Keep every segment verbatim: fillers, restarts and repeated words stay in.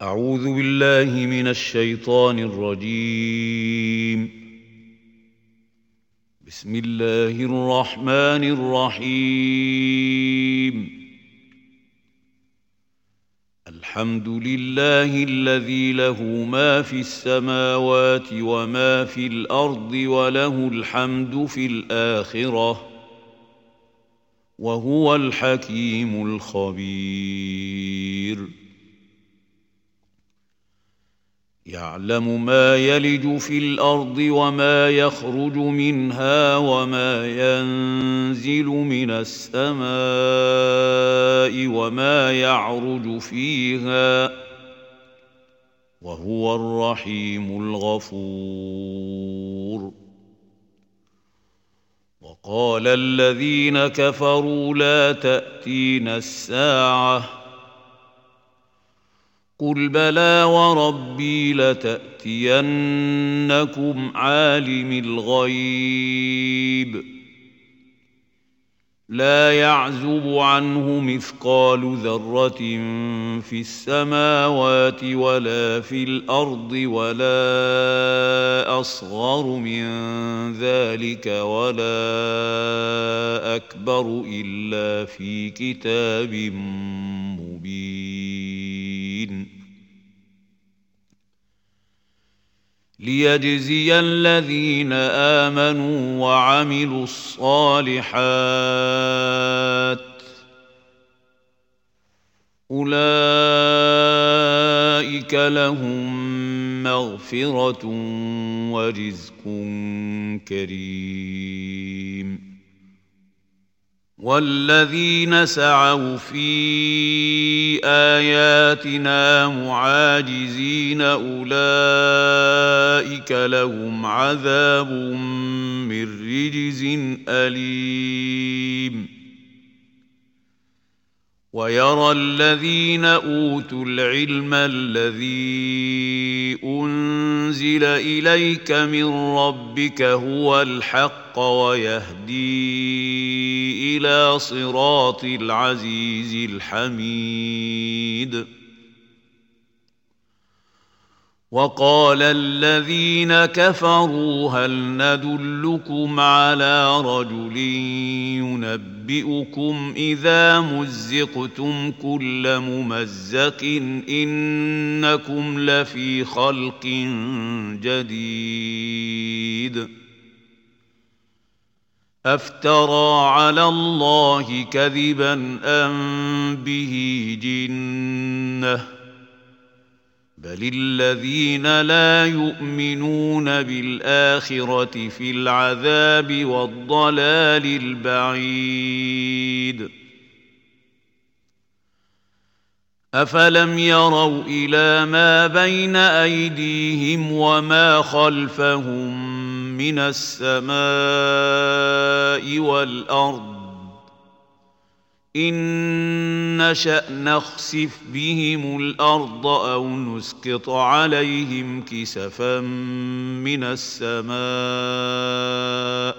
أعوذ بالله من الشيطان الرجيم. بسم الله الرحمن الرحيم. الحمد لله الذي له ما في السماوات وما في الأرض وله الحمد في الآخرة وهو الحكيم الخبير. يعلم ما يلج في الأرض وما يخرج منها وما ينزل من السماء وما يعرج فيها وهو الرحيم الغفور. وقال الذين كفروا لا تأتينا الساعة قل بلى وربي لتأتينكم عالم الغيب لا يعزب عنه مثقال ذرة في السماوات ولا في الأرض ولا أصغر من ذلك ولا أكبر إلا في كتاب مبين. ليجزي الذين آمنوا وعملوا الصالحات أولئك لهم مغفرة ورزق كريم. والذين سعوا في آياتنا معاجزين أولئك لهم عذاب من رجز أليم. ويرى الذين أوتوا العلم الذي أنزل إليك من ربك هو الحق ويهدي إلى صراط العزيز الحميد. وقال الذين كفروا هل ندلكم على رجل ينبئكم إذا مزقتم كل ممزق إنكم لفي خلق جديد. أفترى على الله كذبا أم به جنة بل الذين لا يؤمنون بالآخرة في العذاب والضلال البعيد. أفلم يروا إلى ما بين أيديهم وما خلفهم من السماء والأرض إن نشأ نخسف بهم الأرض أو نسقط عليهم كسفا من السماء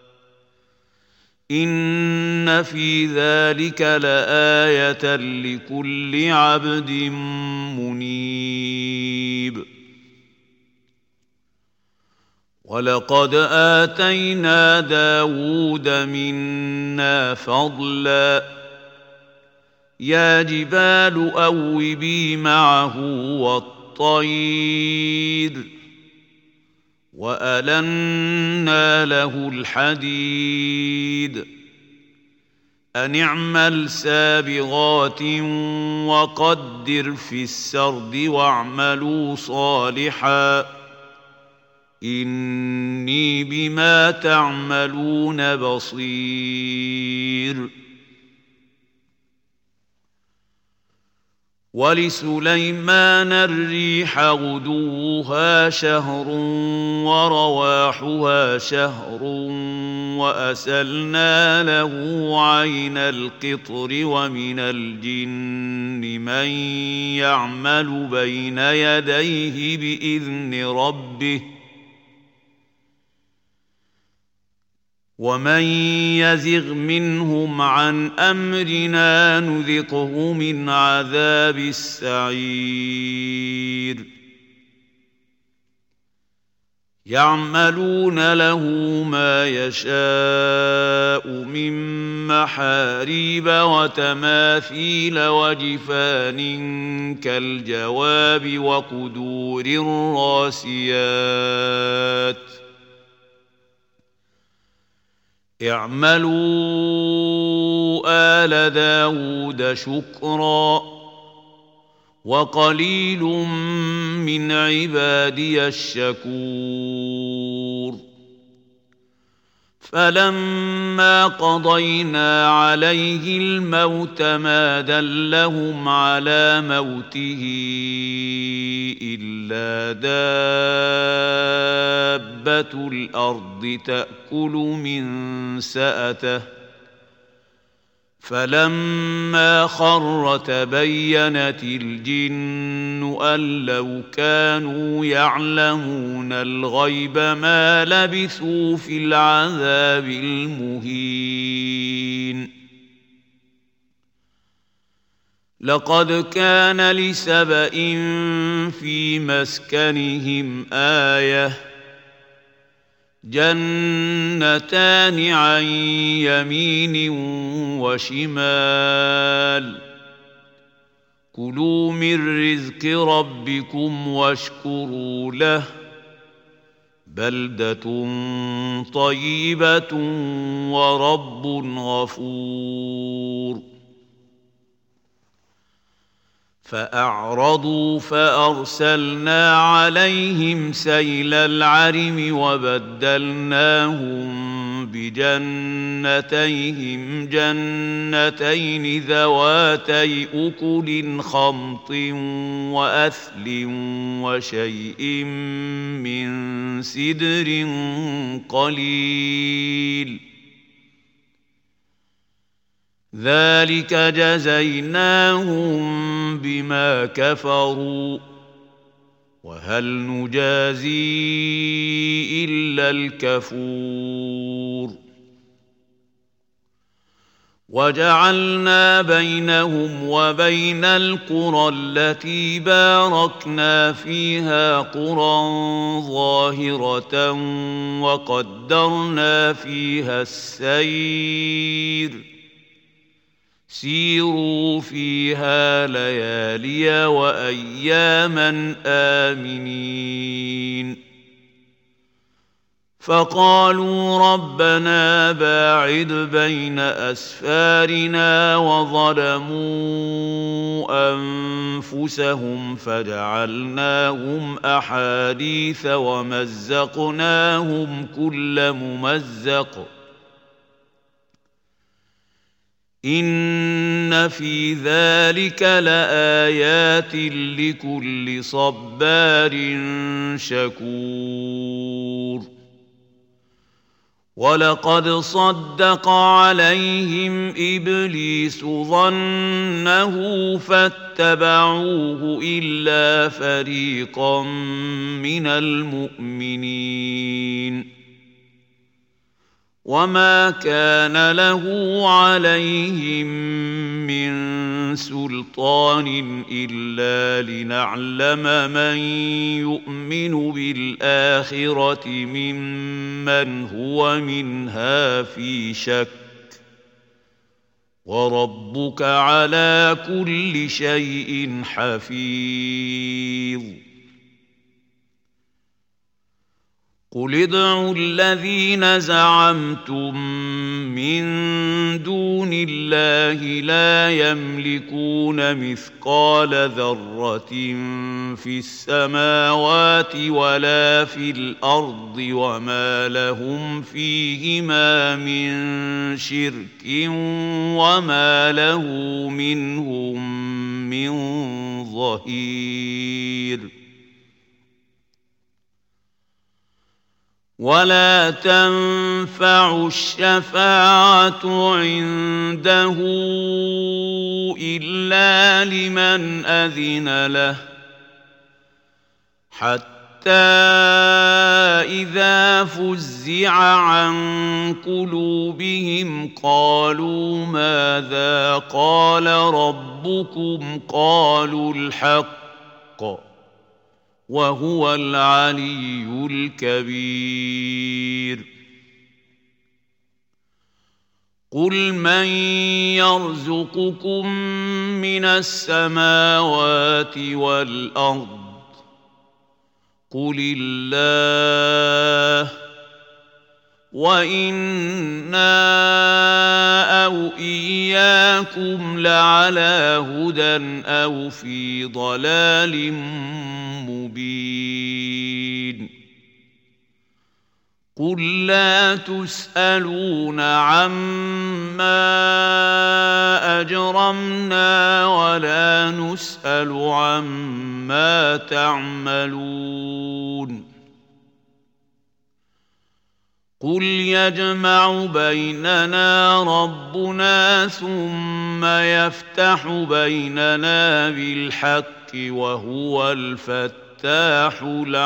إن في ذلك لآية لكل عبد منيب. ولقد آتينا داود منا فضلا يا جبال أوبي معه والطير وألنا له الحديد أن اعمل سابغات وقدر في السرد واعملوا صالحا إني بما تعملون بصير. ولسليمان الريح غدوها شهر ورواحها شهر وأسلنا له عين القطر ومن الجن من يعمل بين يديه بإذن ربه ومن يزغ منهم عن أمرنا نذقه من عذاب السعير يعملون له ما يشاء من محاريب وتماثيل وجفان كالجواب وقدور الراسيات اعملوا آل داود شكرا وقليل من عبادي الشكور فلما قضينا عليه الموت ما دلهم على موته إلا دابة الأرض تأكل من سأته فلما خر تبينت الجن أن لو كانوا يعلمون الغيب ما لبثوا في العذاب المهين لقد كان لسبإ في مسكنهم آية جنتان عن يمين وشمال كلوا من رزق ربكم واشكروا له بلدة طيبة ورب غفور فأعرضوا فأرسلنا عليهم سيل العرم وبدلناهم بجنتيهم جنتين ذواتي أكل خمط وأثل وشيء من سدر قليل ذلك جزيناهم بما كفروا وهل نجازي إلا الكفور وجعلنا بينهم وبين القرى التي باركنا فيها قرى ظاهرة وقدرنا فيها السير سيروا فيها ليالي وأياما آمنين فقالوا ربنا باعد بين أسفارنا وظلموا أنفسهم فجعلناهم أحاديث ومزقناهم كل ممزق إن في ذلك لآيات لكل صبار شكور ولقد صدق عليهم إبليس ظنه فاتبعوه إلا فريقا من المؤمنين وما كان له عليهم من سلطان إلا لنعلم من يؤمن بالآخرة ممن هو منها في شك وربك على كل شيء حفيظ قل ادعوا الذين زعمتم من دون الله لا يملكون مثقال ذرة في السماوات ولا في الأرض وما لهم فيهما من شرك وما له منهم من ظهير ولا تنفع الشفاعة عنده إلا لمن أذن له حتى إذا فزع عن قلوبهم قالوا ماذا قال ربكم قالوا الحق وهو العلي الكبير قل من يرزقكم من السماوات والأرض قل الله وإنا أو إياكم لعلى هدى أو في ضلال مبين قل لا تسألون عما أجرمنا ولا نسأل عما تعملون قل يجمع بيننا ربنا ثم يفتح بيننا بالحق وهو الفتاح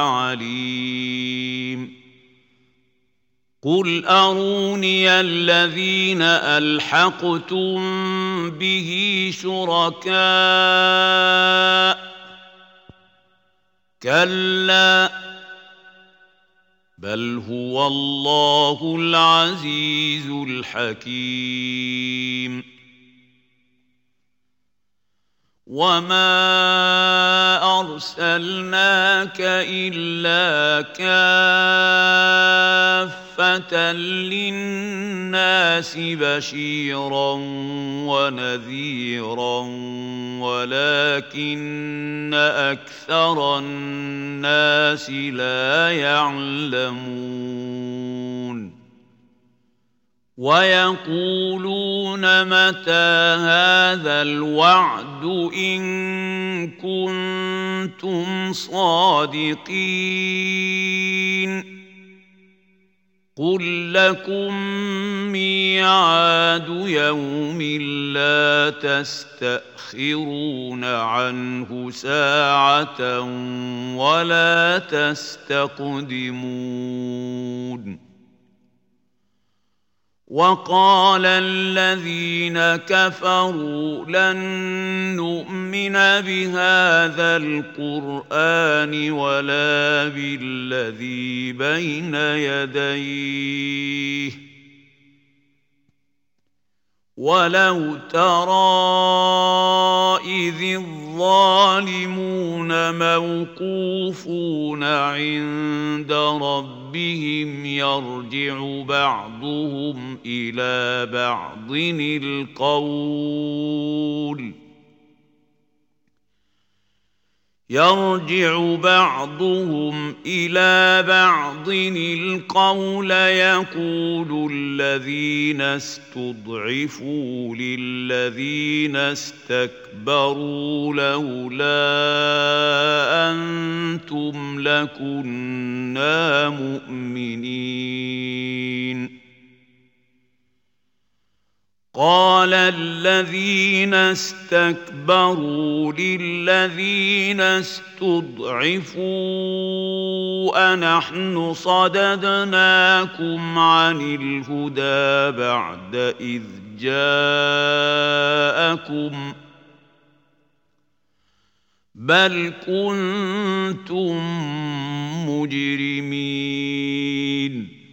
العليم قل أروني الذين ألحقتم به شركاء كلا بل هو الله العزيز الحكيم وما أرسلناك إلا كافة للناس بشيرا ونذيرا ولكن أكثر الناس لا يعلمون ويقولون متى هذا الوعد إن كنتم صادقين قل لكم ميعاد يوم لا تستأخرون عنه ساعة ولا تستقدمون وقال الذين كفروا لن نؤمن بهذا القرآن ولا بالذي بين يديه ولو ترى إذ الظالمون موقوفون عند ربهم يرجع بعضهم إلى بعض القول يرجع بعضهم إلى بعض القول يقول الذين استضعفوا للذين استكبروا لولا أنتم لكنا مؤمنين قال الذين استكبروا للذين استضعفوا أنحن صددناكم عن الهدى بعد إذ جاءكم بل كنتم مجرمين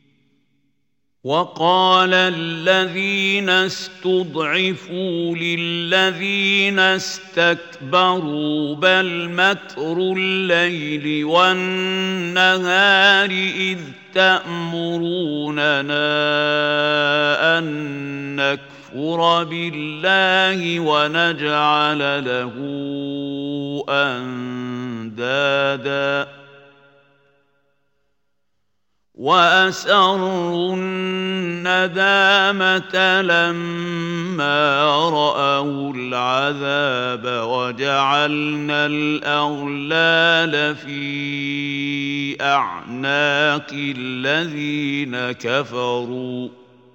وقال الذين استضعفوا للذين استكبروا بل مكر الليل والنهار إذ تأمروننا أن نكفر بالله ونجعل له أندادا وأسروا الندامة لما رأوا العذاب وجعلنا الأغلال في أعناق الذين كفروا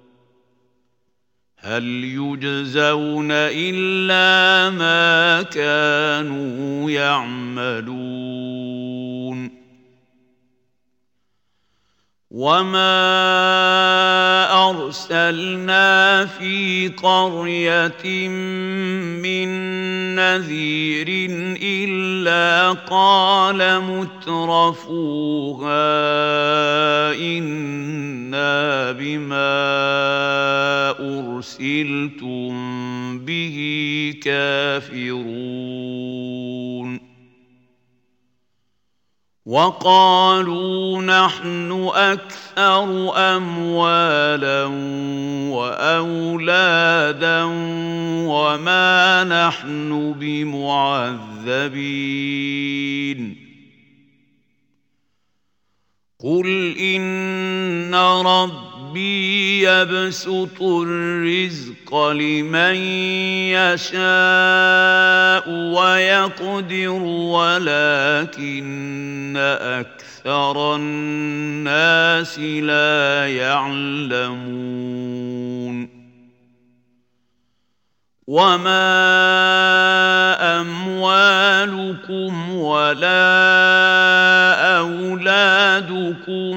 هل يجزون إلا ما كانوا يعملون وما أرسلنا في قرية من نذير إلا قال مترفوها إنا بما أرسلتم به كافرون وقالوا نحن أكثر أموالا وأولادا وما نحن بمعذبين قل إن ربي يبسط الرزق لمن يشاء ويقدر ولكن أكثر الناس لا يعلمون وما أموالكم ولا أولادكم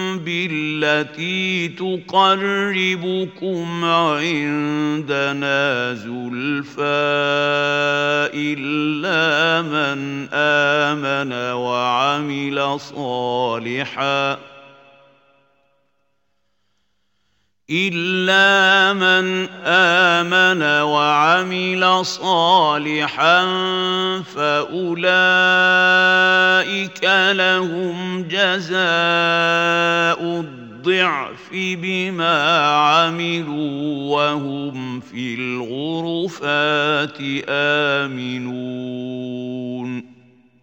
بالتي تقربكم عندنا زلفى إلا من آمن وعمل صالحاً إلا من آمن وعمل صالحا فأولئك لهم جزاء الضعف بما عملوا وهم في الغرفات آمنون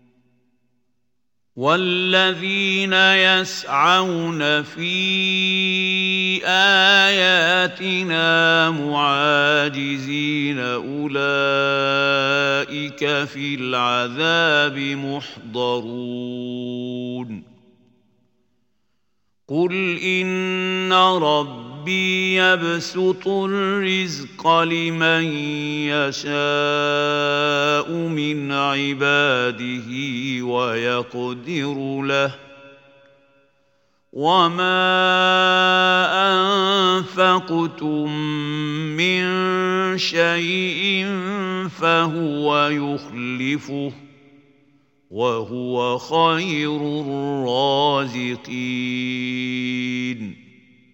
والذين يسعون في آياتنا معاجزين أولئك في العذاب محضرون قل إن ربي يبسط الرزق لمن يشاء من عباده ويقدر له وما أنفقتم من شيء فهو يخلفه وهو خير الرازقين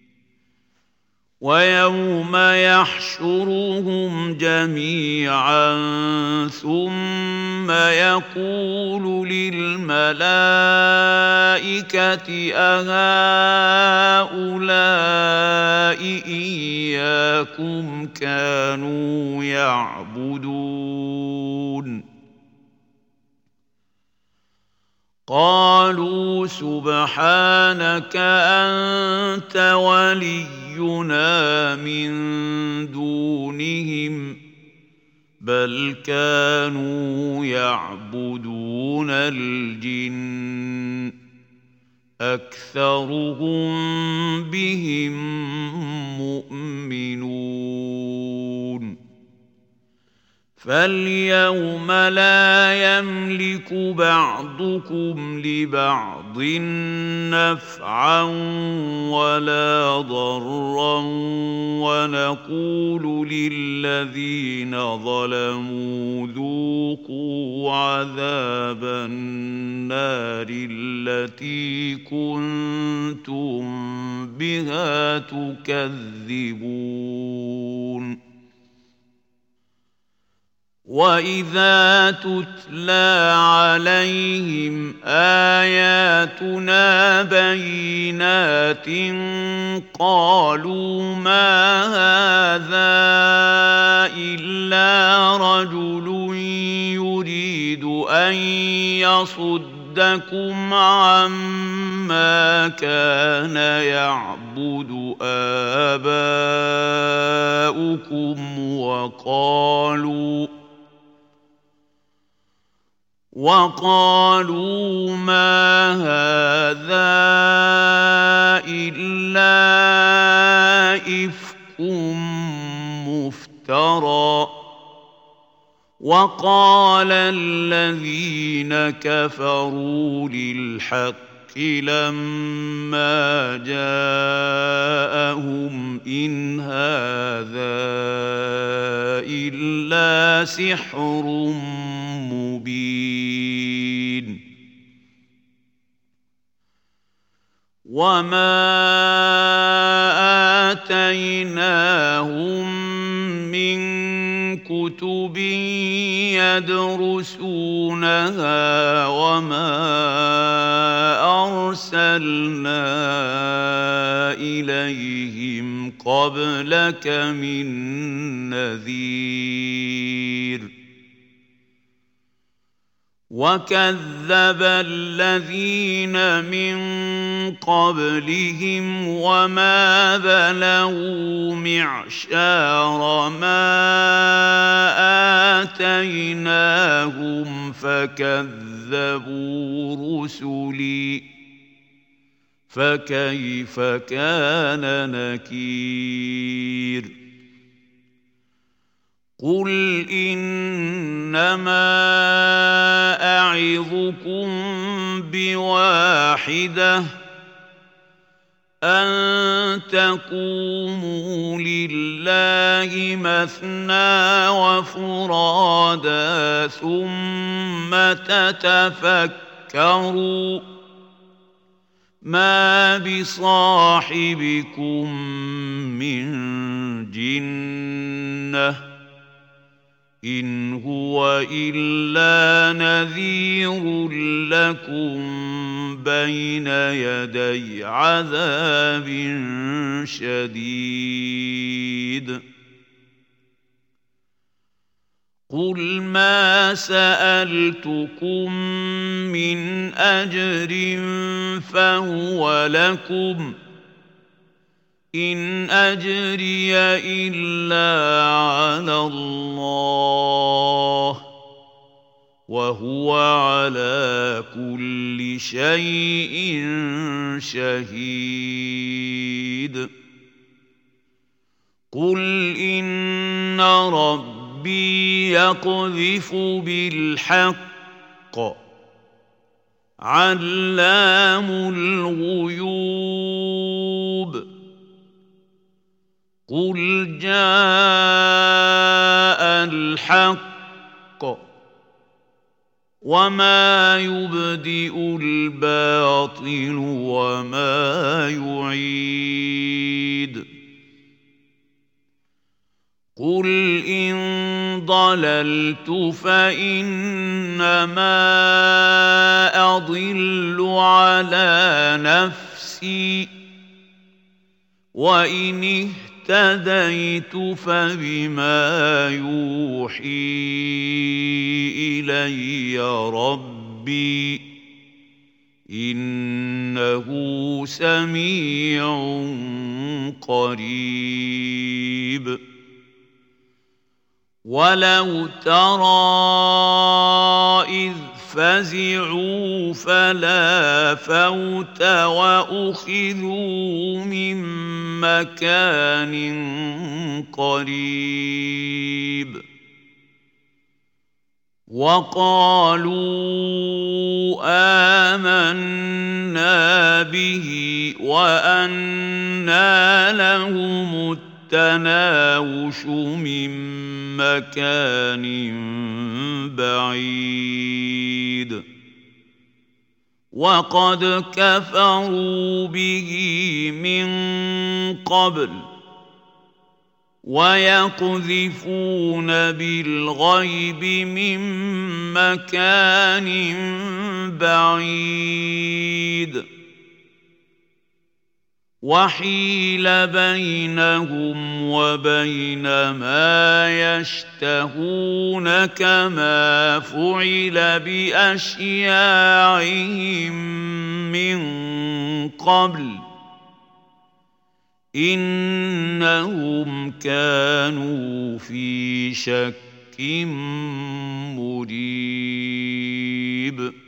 ويوم يحشرهم جميعا ثم يقول للملائكة أهؤلاء إياكم كانوا يعبدون قالوا سبحانك أنت ولينا من دونهم بل كانوا يعبدون الجن أكثرهم بهم مؤمنون فاليوم لا يملك بعضكم لبعض نفعا ولا ضرا ونقول للذين ظلموا ذوقوا عذاب النار التي كنتم بها تكذبون وَإِذَا تُتْلَى عَلَيْهِمْ آيَاتُنَا بَيِّنَاتٍ قَالُوا مَا هَذَا إِلَّا رَجُلٌ يُرِيدُ أَن يَصُدَّكُمْ عَمَّا كَانَ يَعْبُدُ آبَاؤُكُمْ وَقَالُوا وَقَالُوا مَا هَذَا إِلَّا إِفْكٌ مُفْتَرًى وَقَالَ الَّذِينَ كَفَرُوا لِلْحَقِّ لما جاءهم إن هذا إلا سحر مبين وما آتيناهم من كتب يدرسونها وما أرسلنا إليهم قبلك من نذير وكذب الذين من قبلهم وما بلغوا معشار ما آتيناهم فكذبوا رسلي فكيف كان نكير قل إنما أعظكم بواحدة أن تقوموا لله مثنى وفرادا ثم تتفكروا ما بصاحبكم من جنة إن هو إلا نذير لكم بين يدي عذاب شديد قل ما سألتكم من أجر فهو لكم إن أجري إلا على الله وهو على كل شيء شهيد قل إن ربي يقذف بالحق علام الغيوب قل جاء الحق وما يبدئ الباطل وما يعيد قل إن ضللت فإنما أضل على نفسي وإن اهتديت فبما يوحي إلي ربي إنه سميع قريب ولو ترى إذ فزعوا فلا فوت وأخذوا من مكان قريب وقالوا آمنا به وأنى لهم التناوش من مكان بعيد وقد كفروا به من قبل ويقذفون بالغيب من مكان بعيد وحيل بينهم وبين ما يشتهون كما فعل بأشياعهم من قبل إنهم كانوا في شك مريب